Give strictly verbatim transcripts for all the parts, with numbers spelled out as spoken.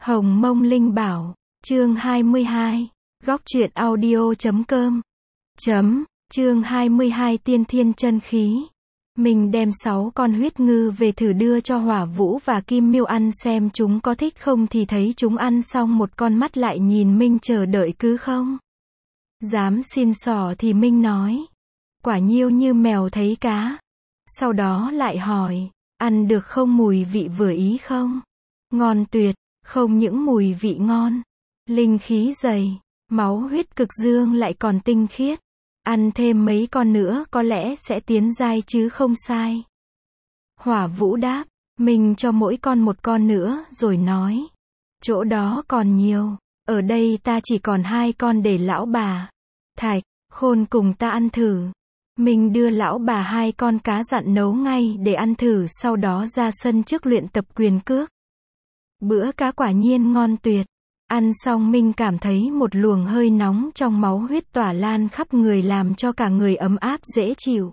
Hồng Mông Linh Bảo, chương hai mươi hai, góc truyện audio chấm com, chấm, chương hai mươi hai tiên thiên chân khí. Mình đem sáu con huyết ngư về thử đưa cho Hỏa Vũ và Kim Miêu ăn xem chúng có thích không thì thấy chúng ăn xong một con mắt lại nhìn Minh chờ đợi cứ không dám xin xỏ thì Minh nói, quả nhiêu như mèo thấy cá. Sau đó lại hỏi, ăn được không, mùi vị vừa ý không? Ngon tuyệt, không những mùi vị ngon, linh khí dày, máu huyết cực dương lại còn tinh khiết. Ăn thêm mấy con nữa có lẽ sẽ tiến giai chứ không sai. Hỏa Vũ đáp, mình cho mỗi con một con nữa rồi nói, chỗ đó còn nhiều, ở đây ta chỉ còn hai con để lão bà Thạch, Khôn cùng ta ăn thử. Mình đưa lão bà hai con cá dặn nấu ngay để ăn thử, sau đó ra sân trước luyện tập quyền cước. Bữa cá quả nhiên ngon tuyệt. Ăn xong Minh cảm thấy một luồng hơi nóng trong máu huyết tỏa lan khắp người làm cho cả người ấm áp dễ chịu.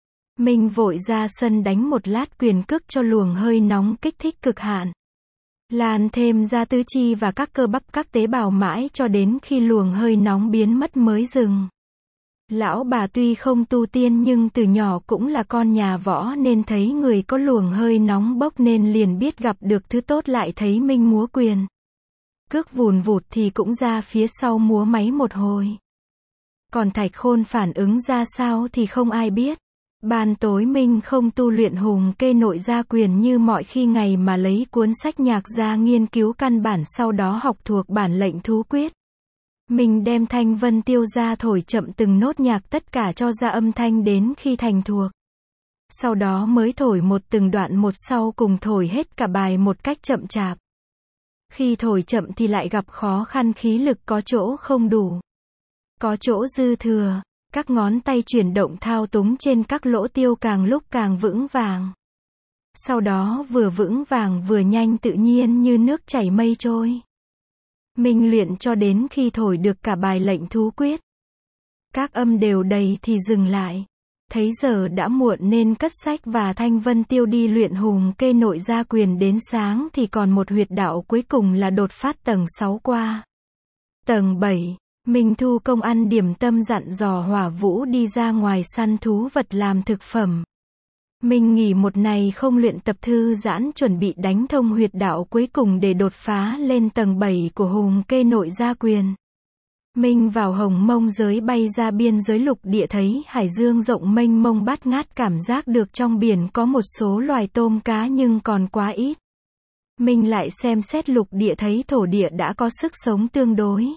Minh vội ra sân đánh một lát quyền cước cho luồng hơi nóng kích thích cực hạn. Lan thêm ra tứ chi và các cơ bắp các tế bào mãi cho đến khi luồng hơi nóng biến mất mới dừng. Lão bà tuy không tu tiên nhưng từ nhỏ cũng là con nhà võ nên thấy người có luồng hơi nóng bốc nên liền biết gặp được thứ tốt, lại thấy Minh múa quyền cước vùn vụt thì cũng ra phía sau múa máy một hồi. Còn Thạch Khôn phản ứng ra sao thì không ai biết. Ban tối Minh không tu luyện hùng kê nội gia quyền như mọi khi ngày mà lấy cuốn sách nhạc ra nghiên cứu căn bản, sau đó học thuộc bản lệnh thú quyết. Mình đem thanh vân tiêu ra thổi chậm từng nốt nhạc tất cả cho ra âm thanh đến khi thành thuộc. Sau đó mới thổi một từng đoạn một, sau cùng thổi hết cả bài một cách chậm chạp. Khi thổi chậm thì lại gặp khó khăn, khí lực có chỗ không đủ, có chỗ dư thừa, các ngón tay chuyển động thao túng trên các lỗ tiêu càng lúc càng vững vàng. Sau đó vừa vững vàng vừa nhanh, tự nhiên như nước chảy mây trôi. Mình luyện cho đến khi thổi được cả bài lệnh thú quyết, các âm đều đầy thì dừng lại. Thấy giờ đã muộn nên cất sách và thanh vân tiêu đi luyện hùng kê nội gia quyền. Đến sáng thì còn một huyệt đạo cuối cùng là đột phát tầng sáu qua tầng bảy. Mình thu công ăn điểm tâm, dặn dò Hỏa Vũ đi ra ngoài săn thú vật làm thực phẩm. Mình nghỉ một ngày không luyện tập, thư giãn chuẩn bị đánh thông huyệt đạo cuối cùng để đột phá lên tầng bảy của hùng kê nội gia quyền. Mình vào Hồng Mông giới, bay ra biên giới lục địa, thấy hải dương rộng mênh mông bát ngát, cảm giác được trong biển có một số loài tôm cá nhưng còn quá ít. Mình lại xem xét lục địa, thấy thổ địa đã có sức sống tương đối.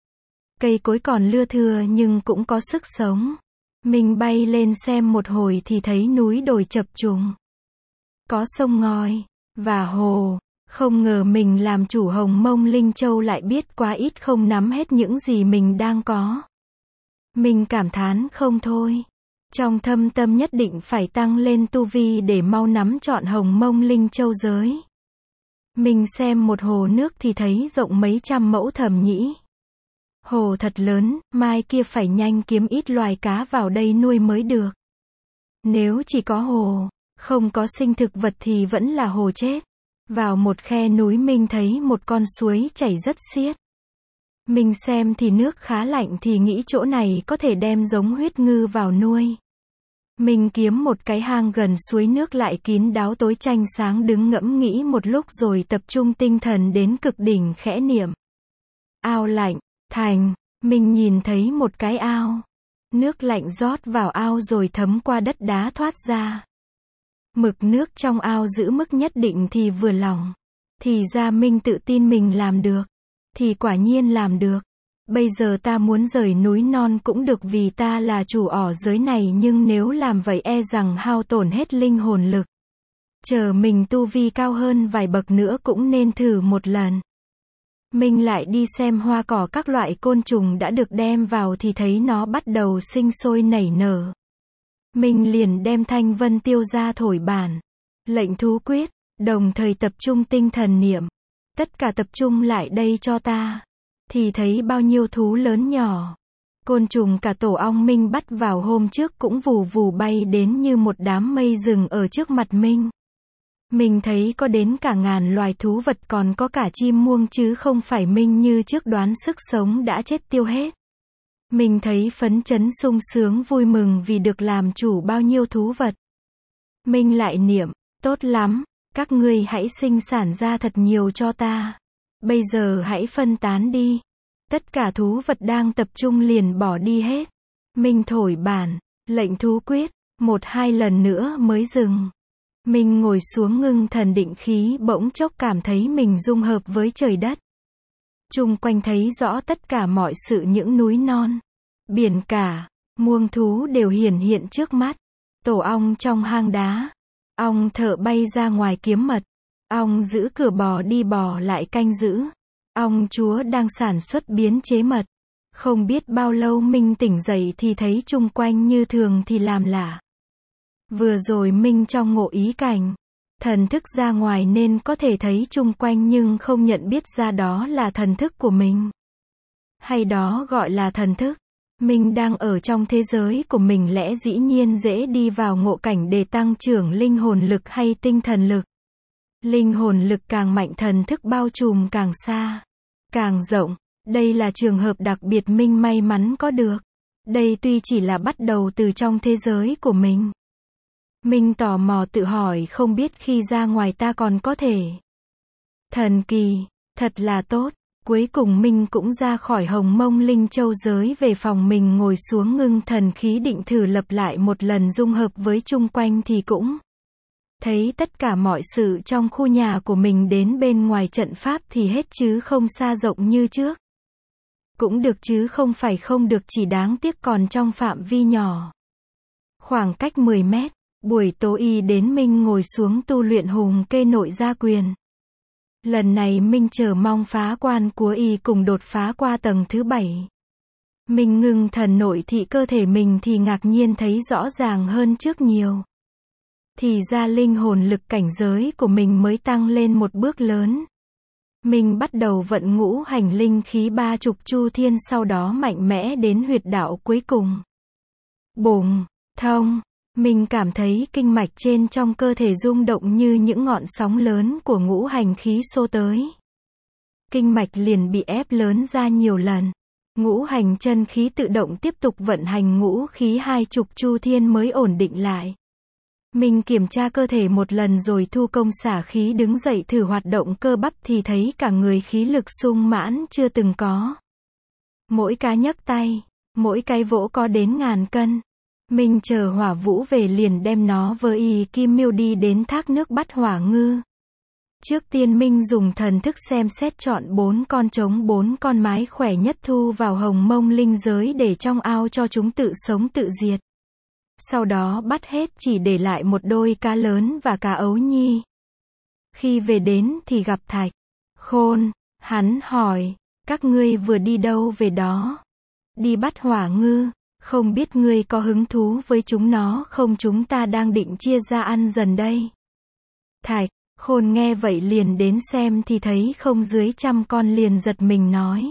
Cây cối còn lưa thưa nhưng cũng có sức sống. Mình bay lên xem một hồi thì thấy núi đồi chập trùng, có sông ngòi và hồ. Không ngờ mình làm chủ Hồng Mông Linh Châu lại biết quá ít, không nắm hết những gì mình đang có. Mình cảm thán không thôi. Trong thâm tâm nhất định phải tăng lên tu vi để mau nắm trọn Hồng Mông Linh Châu giới. Mình xem một hồ nước thì thấy rộng mấy trăm mẫu thầm nhĩ. Hồ thật lớn, mai kia phải nhanh kiếm ít loài cá vào đây nuôi mới được. Nếu chỉ có hồ, không có sinh thực vật thì vẫn là hồ chết. Vào một khe núi mình thấy một con suối chảy rất xiết. Mình xem thì nước khá lạnh thì nghĩ chỗ này có thể đem giống huyết ngư vào nuôi. Mình kiếm một cái hang gần suối, nước lại kín đáo tối tranh sáng, đứng ngẫm nghĩ một lúc rồi tập trung tinh thần đến cực đỉnh khẽ niệm. Ao lạnh, thành, mình nhìn thấy một cái ao. Nước lạnh rót vào ao rồi thấm qua đất đá thoát ra. Mực nước trong ao giữ mức nhất định thì vừa lòng. Thì ra mình tự tin mình làm được. Thì quả nhiên làm được. Bây giờ ta muốn rời núi non cũng được vì ta là chủ ỏ giới này, nhưng nếu làm vậy e rằng hao tổn hết linh hồn lực. Chờ mình tu vi cao hơn vài bậc nữa cũng nên thử một lần. Mình lại đi xem hoa cỏ các loại côn trùng đã được đem vào thì thấy nó bắt đầu sinh sôi nảy nở. Mình liền đem thanh vân tiêu ra thổi bản lệnh thú quyết, đồng thời tập trung tinh thần niệm. Tất cả tập trung lại đây cho ta. Thì thấy bao nhiêu thú lớn nhỏ, côn trùng cả tổ ong Minh bắt vào hôm trước cũng vù vù bay đến như một đám mây rừng ở trước mặt Minh. Mình thấy có đến cả ngàn loài thú vật, còn có cả chim muông chứ không phải mình như trước đoán sức sống đã chết tiêu hết. Mình thấy phấn chấn sung sướng vui mừng vì được làm chủ bao nhiêu thú vật. Mình lại niệm, tốt lắm, các ngươi hãy sinh sản ra thật nhiều cho ta. Bây giờ hãy phân tán đi. Tất cả thú vật đang tập trung liền bỏ đi hết. Mình thổi bản, lệnh thú quyết, một hai lần nữa mới dừng. Mình ngồi xuống ngưng thần định khí, bỗng chốc cảm thấy mình dung hợp với trời đất. Chung quanh thấy rõ tất cả mọi sự, những núi non, biển cả, muông thú đều hiển hiện trước mắt. Tổ ong trong hang đá, ong thợ bay ra ngoài kiếm mật, ong giữ cửa bò đi bò lại canh giữ, ong chúa đang sản xuất biến chế mật. Không biết bao lâu mình tỉnh dậy thì thấy chung quanh như thường thì làm lạ. Vừa rồi mình trong ngộ ý cảnh, thần thức ra ngoài nên có thể thấy chung quanh nhưng không nhận biết ra đó là thần thức của mình. Hay đó gọi là thần thức. Mình đang ở trong thế giới của mình, lẽ dĩ nhiên dễ đi vào ngộ cảnh để tăng trưởng linh hồn lực hay tinh thần lực. Linh hồn lực càng mạnh, thần thức bao trùm càng xa, càng rộng. Đây là trường hợp đặc biệt mình may mắn có được. Đây tuy chỉ là bắt đầu từ trong thế giới của mình. Mình tò mò tự hỏi không biết khi ra ngoài ta còn có thể. Thần kỳ, thật là tốt. Cuối cùng mình cũng ra khỏi Hồng Mông Linh Châu giới, về phòng mình ngồi xuống ngưng thần khí định thử lập lại một lần dung hợp với chung quanh thì cũng thấy tất cả mọi sự trong khu nhà của mình đến bên ngoài trận pháp thì hết chứ không xa rộng như trước. Cũng được chứ không phải không được, chỉ đáng tiếc còn trong phạm vi nhỏ. Khoảng cách mười mét, buổi tối y đến mình ngồi xuống tu luyện hùng kê nội gia quyền. Lần này mình chờ mong phá quan của y cùng đột phá qua tầng thứ bảy. Mình ngưng thần nội thị cơ thể mình thì ngạc nhiên thấy rõ ràng hơn trước nhiều. Thì ra linh hồn lực cảnh giới của mình mới tăng lên một bước lớn. Mình bắt đầu vận ngũ hành linh khí ba chục chu thiên, sau đó mạnh mẽ đến huyệt đạo cuối cùng. Bùng, thông, mình cảm thấy kinh mạch trên trong cơ thể rung động như những ngọn sóng lớn của ngũ hành khí xô tới. Kinh mạch liền bị ép lớn ra nhiều lần. Ngũ hành chân khí tự động tiếp tục vận hành ngũ khí hai chục chu thiên mới ổn định lại. Mình kiểm tra cơ thể một lần rồi thu công xả khí, đứng dậy thử hoạt động cơ bắp thì thấy cả người khí lực sung mãn chưa từng có. Mỗi cái nhấc tay, mỗi cái vỗ có đến ngàn cân. Mình chờ Hỏa Vũ về liền đem nó với y kim miêu đi đến thác nước bắt hỏa ngư. Trước tiên Minh dùng thần thức xem xét chọn bốn con trống, bốn con mái khỏe nhất thu vào Hồng Mông Linh giới để trong ao cho chúng tự sống tự diệt. Sau đó bắt hết, chỉ để lại một đôi cá lớn và cá ấu nhi. Khi về đến thì gặp Thạch Khôn. Hắn hỏi, các ngươi vừa đi đâu về đó? Đi bắt hỏa ngư. Không biết ngươi có hứng thú với chúng nó không? Chúng ta đang định chia ra ăn dần đây. Thạch Khôn nghe vậy liền đến xem thì thấy không dưới trăm con, liền giật mình nói.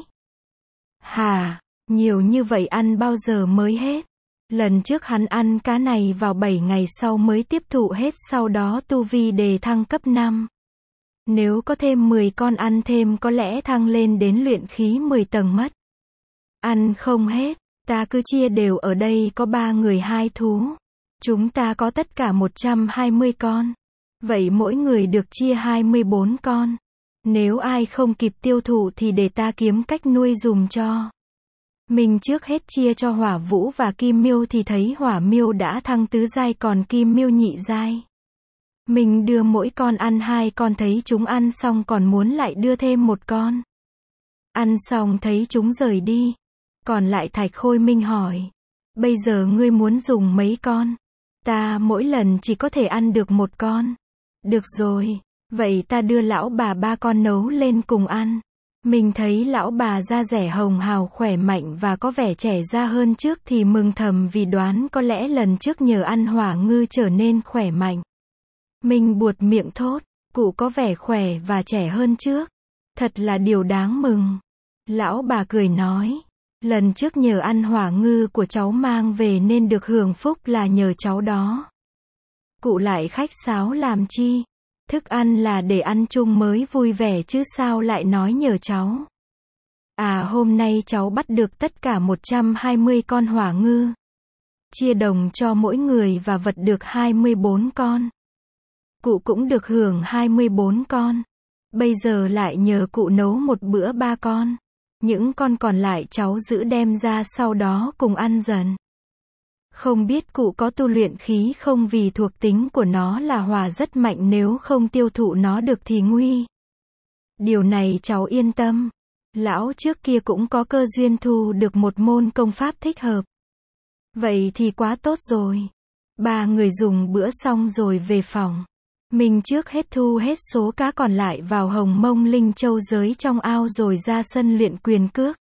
Hà, nhiều như vậy ăn bao giờ mới hết? Lần trước hắn ăn cá này vào bảy ngày sau mới tiếp thụ hết, sau đó tu vi đề thăng cấp năm. Nếu có thêm mười con ăn thêm có lẽ thăng lên đến luyện khí mười tầng mất. Ăn không hết, ta cứ chia đều, ở đây có ba người hai thú. Chúng ta có tất cả một trăm hai mươi con. Vậy mỗi người được chia hai mươi bốn con. Nếu ai không kịp tiêu thụ thì để ta kiếm cách nuôi dùm cho. Mình trước hết chia cho Hỏa Vũ và Kim Miêu thì thấy Hỏa Miêu đã thăng tứ giai còn Kim Miêu nhị giai. Mình đưa mỗi con ăn hai con, thấy chúng ăn xong còn muốn lại đưa thêm một con. Ăn xong thấy chúng rời đi. Còn lại Thạch Khôi Minh hỏi. Bây giờ ngươi muốn dùng mấy con? Ta mỗi lần chỉ có thể ăn được một con. Được rồi, vậy ta đưa lão bà ba con nấu lên cùng ăn. Mình thấy lão bà da rẻ hồng hào khỏe mạnh và có vẻ trẻ ra hơn trước thì mừng thầm, vì đoán có lẽ lần trước nhờ ăn hỏa ngư trở nên khỏe mạnh. Mình buột miệng thốt, cụ có vẻ khỏe và trẻ hơn trước. Thật là điều đáng mừng. Lão bà cười nói, lần trước nhờ ăn hỏa ngư của cháu mang về nên được hưởng phúc là nhờ cháu đó. Cụ lại khách sáo làm chi? Thức ăn là để ăn chung mới vui vẻ chứ sao lại nói nhờ cháu. À hôm nay cháu bắt được tất cả một trăm hai mươi con hỏa ngư. Chia đồng cho mỗi người và vật được hai mươi bốn con. Cụ cũng được hưởng hai mươi bốn con. Bây giờ lại nhờ cụ nấu một bữa ba con. Những con còn lại cháu giữ đem ra sau đó cùng ăn dần. Không biết cụ có tu luyện khí không vì thuộc tính của nó là hỏa rất mạnh nếu không tiêu thụ nó được thì nguy. Điều này cháu yên tâm. Lão trước kia cũng có cơ duyên thu được một môn công pháp thích hợp. Vậy thì quá tốt rồi. Ba người dùng bữa xong rồi về phòng. Mình trước hết thu hết số cá còn lại vào Hồng Mông Linh Châu giới trong ao rồi ra sân luyện quyền cước.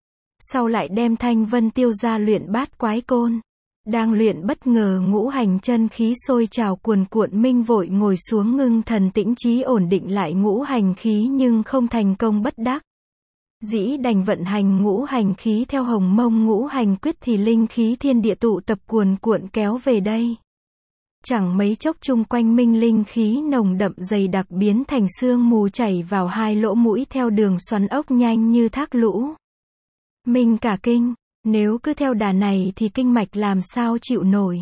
Sau lại đem Thanh Vân Tiêu ra luyện bát quái côn. Đang luyện bất ngờ ngũ hành chân khí sôi trào cuồn cuộn, Minh vội ngồi xuống ngưng thần tĩnh trí ổn định lại ngũ hành khí nhưng không thành công, bất đắc dĩ đành vận hành ngũ hành khí theo Hồng Mông ngũ hành quyết thì linh khí thiên địa tụ tập cuồn cuộn kéo về đây. Chẳng mấy chốc chung quanh Minh linh khí nồng đậm dày đặc biến thành sương mù chảy vào hai lỗ mũi theo đường xoắn ốc nhanh như thác lũ. Minh cả kinh, nếu cứ theo đà này thì kinh mạch làm sao chịu nổi.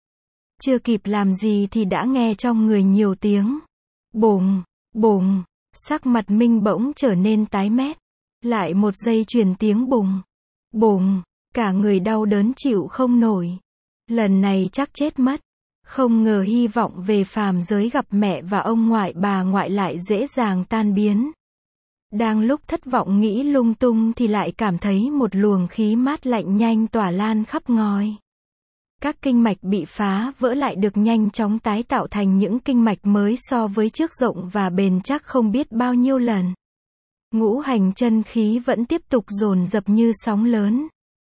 Chưa kịp làm gì thì đã nghe trong người nhiều tiếng bùng, bùng, sắc mặt Minh bỗng trở nên tái mét. Lại một giây truyền tiếng bùng, bùng, cả người đau đớn chịu không nổi. Lần này chắc chết mất. Không ngờ hy vọng về phàm giới gặp mẹ và ông ngoại bà ngoại lại dễ dàng tan biến. Đang lúc thất vọng nghĩ lung tung thì lại cảm thấy một luồng khí mát lạnh nhanh tỏa lan khắp ngoi. Các kinh mạch bị phá vỡ lại được nhanh chóng tái tạo thành những kinh mạch mới so với trước rộng và bền chắc không biết bao nhiêu lần. Ngũ hành chân khí vẫn tiếp tục dồn dập như sóng lớn,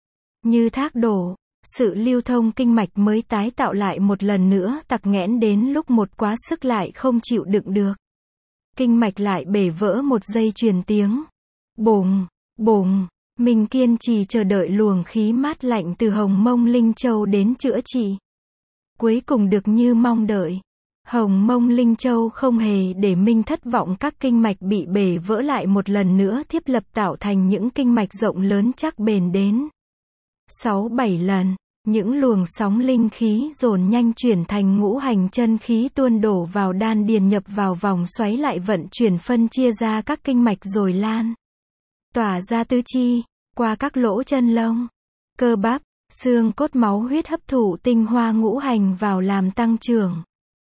như thác đổ. Sự lưu thông kinh mạch mới tái tạo lại một lần nữa tắc nghẽn đến lúc một quá sức lại không chịu đựng được. Kinh mạch lại bể vỡ, một giây truyền tiếng bùng, bùng. Mình kiên trì chờ đợi luồng khí mát lạnh từ Hồng Mông Linh Châu đến chữa trị. Cuối cùng được như mong đợi. Hồng Mông Linh Châu không hề để Minh thất vọng, các kinh mạch bị bể vỡ lại một lần nữa thiết lập tạo thành những kinh mạch rộng lớn chắc bền đến sáu bảy lần. Những luồng sóng linh khí dồn nhanh chuyển thành ngũ hành chân khí tuôn đổ vào đan điền, nhập vào vòng xoáy lại vận chuyển phân chia ra các kinh mạch rồi lan tỏa ra tứ chi, qua các lỗ chân lông, cơ bắp, xương cốt, máu huyết, hấp thụ tinh hoa ngũ hành vào làm tăng trưởng,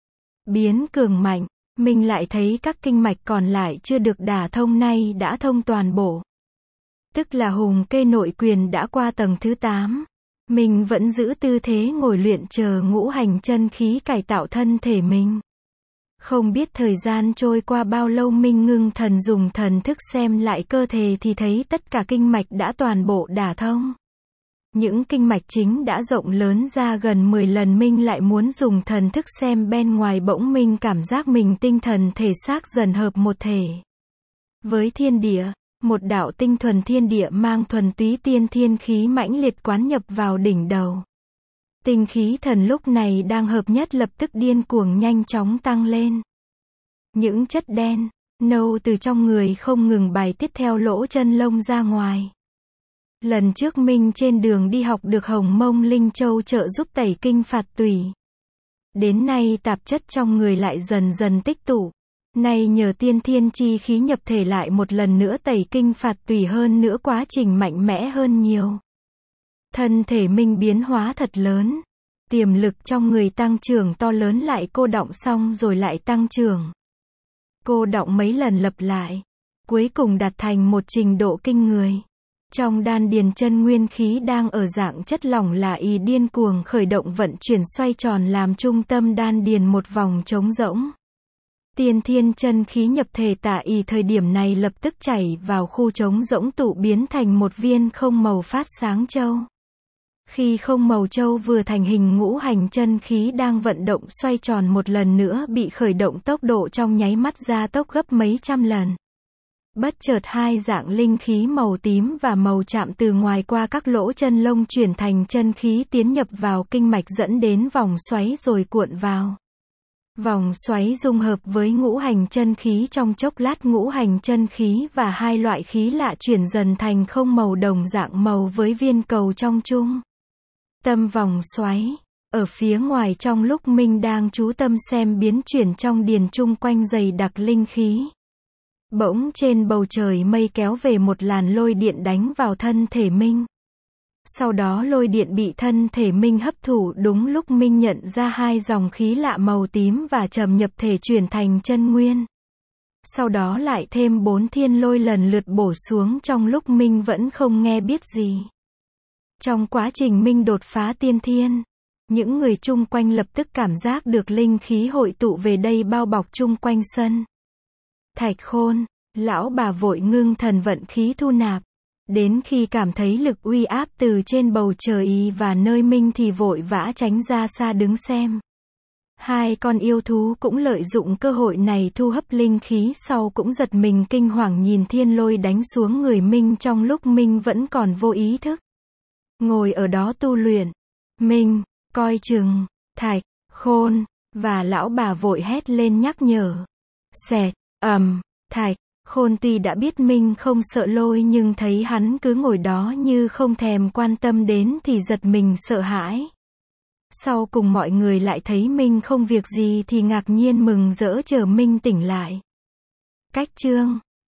biến cường mạnh. Mình lại thấy các kinh mạch còn lại chưa được đả thông nay đã thông toàn bộ. Tức là hùng kê nội quyền đã qua tầng thứ tám. Mình vẫn giữ tư thế ngồi luyện chờ ngũ hành chân khí cải tạo thân thể mình. Không biết thời gian trôi qua bao lâu, Minh ngưng thần dùng thần thức xem lại cơ thể thì thấy tất cả kinh mạch đã toàn bộ đả thông. Những kinh mạch chính đã rộng lớn ra gần mười lần. Minh lại muốn dùng thần thức xem bên ngoài, bỗng Minh cảm giác mình tinh thần thể xác dần hợp một thể với thiên địa. Một đạo tinh thuần thiên địa mang thuần túy tiên thiên khí mãnh liệt quán nhập vào đỉnh đầu. Tinh khí thần lúc này đang hợp nhất lập tức điên cuồng nhanh chóng tăng lên. Những chất đen, nâu từ trong người không ngừng bài tiết theo lỗ chân lông ra ngoài. Lần trước Minh trên đường đi học được Hồng Mông Linh Châu trợ giúp tẩy kinh phạt tủy. Đến nay tạp chất trong người lại dần dần tích tụ. Nay nhờ tiên thiên chi khí nhập thể lại một lần nữa tẩy kinh phạt tùy, hơn nữa quá trình mạnh mẽ hơn nhiều. Thân thể Minh biến hóa thật lớn. Tiềm lực trong người tăng trưởng to lớn, lại cô đọng xong rồi lại tăng trưởng. Cô đọng mấy lần lặp lại. Cuối cùng đạt thành một trình độ kinh người. Trong đan điền chân nguyên khí đang ở dạng chất lỏng là y điên cuồng khởi động vận chuyển xoay tròn làm trung tâm đan điền một vòng trống rỗng. Tiên thiên chân khí nhập thể tạ y thời điểm này lập tức chảy vào khu trống rỗng tụ biến thành một viên không màu phát sáng châu. Khi không màu châu vừa thành hình, ngũ hành chân khí đang vận động xoay tròn một lần nữa bị khởi động, tốc độ trong nháy mắt gia tốc gấp mấy trăm lần. Bất chợt hai dạng linh khí màu tím và màu chạm từ ngoài qua các lỗ chân lông chuyển thành chân khí tiến nhập vào kinh mạch dẫn đến vòng xoáy rồi cuộn vào. Vòng xoáy dung hợp với ngũ hành chân khí, trong chốc lát ngũ hành chân khí và hai loại khí lạ chuyển dần thành không màu đồng dạng màu với viên cầu trong trung tâm vòng xoáy. Ở phía ngoài, trong lúc Minh đang chú tâm xem biến chuyển trong điền chung quanh dày đặc linh khí, bỗng trên bầu trời mây kéo về một làn lôi điện đánh vào thân thể Minh. Sau đó lôi điện bị thân thể Minh hấp thụ, đúng lúc Minh nhận ra hai dòng khí lạ màu tím và trầm nhập thể chuyển thành chân nguyên. Sau đó lại thêm bốn thiên lôi lần lượt bổ xuống trong lúc Minh vẫn không nghe biết gì. Trong quá trình Minh đột phá tiên thiên, những người chung quanh lập tức cảm giác được linh khí hội tụ về đây bao bọc chung quanh sân. Thạch Khôn, lão bà vội ngưng thần vận khí thu nạp. Đến khi cảm thấy lực uy áp từ trên bầu trời và nơi Minh thì vội vã tránh ra xa đứng xem. Hai con yêu thú cũng lợi dụng cơ hội này thu hấp linh khí, sau cũng giật mình kinh hoàng nhìn thiên lôi đánh xuống người Minh trong lúc Minh vẫn còn vô ý thức ngồi ở đó tu luyện. Minh, coi chừng, Thạch Khôn, và lão bà vội hét lên nhắc nhở. Xẹt, ầm, Thạch Khôn tuy đã biết Minh không sợ lôi nhưng thấy hắn cứ ngồi đó như không thèm quan tâm đến thì giật mình sợ hãi. Sau cùng mọi người lại thấy Minh không việc gì thì ngạc nhiên mừng rỡ chờ Minh tỉnh lại. Cách chương